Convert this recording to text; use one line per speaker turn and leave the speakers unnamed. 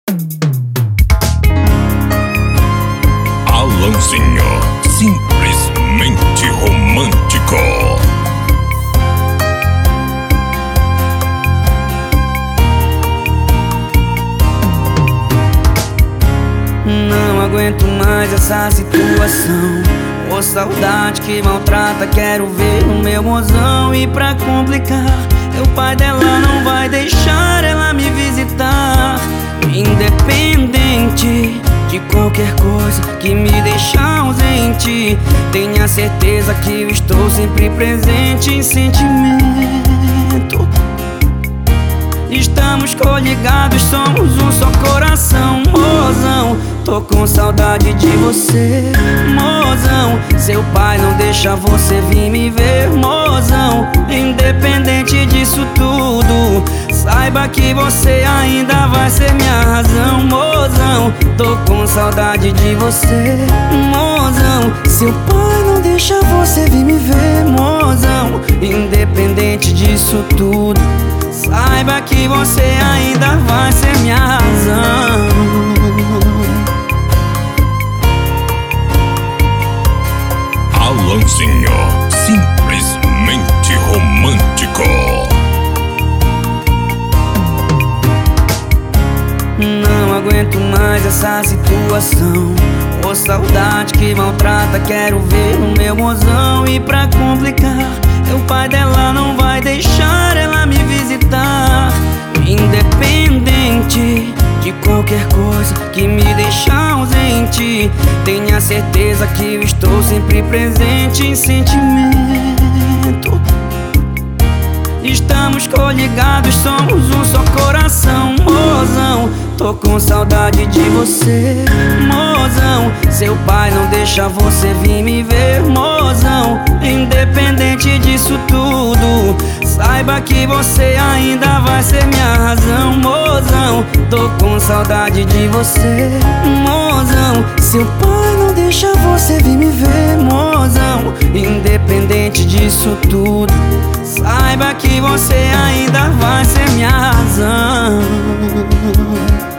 Alanzinho, simplesmente romântico.
Não aguento mais essa situação. Ô saudade que maltrata, quero ver o meu mozão. E pra complicar, o pai dela não vai deixar ela me visitar. Independente de qualquer coisa que me deixa ausente, tenha certeza que eu estou sempre presente em sentimento. Estamos coligados, somos um só coração. Mozão, tô com saudade de você. Mozão, seu pai não deixa você vir me ver. Mozão, independente disso tudo, saiba que você ainda vai ser minha razão. Mozão, tô com saudade de você. Mozão, seu pai não deixa você vir me ver. Mozão, independente disso tudo, saiba que você ainda vai ser minha razão.
Alanzinho, simplesmente romântico.
Não aguento mais essa situação. Ô saudade que maltrata, quero ver o meu mozão. E pra complicar, o pai dela não vai deixar ela me visitar. Independente de qualquer coisa que me deixa ausente, tenha certeza que eu estou sempre presente em sentimento. Estamos coligados, somos um só coração. Mozão, tô com saudade de você. Mozão, seu pai não deixa você vir me ver. Mozão, independente disso tudo, saiba que você ainda vai ser minha razão. Mozão, tô com saudade de você. Mozão, seu pai não deixa você vir me ver. Mozão, independente disso tudo, saiba que você ainda vai ser minha razão.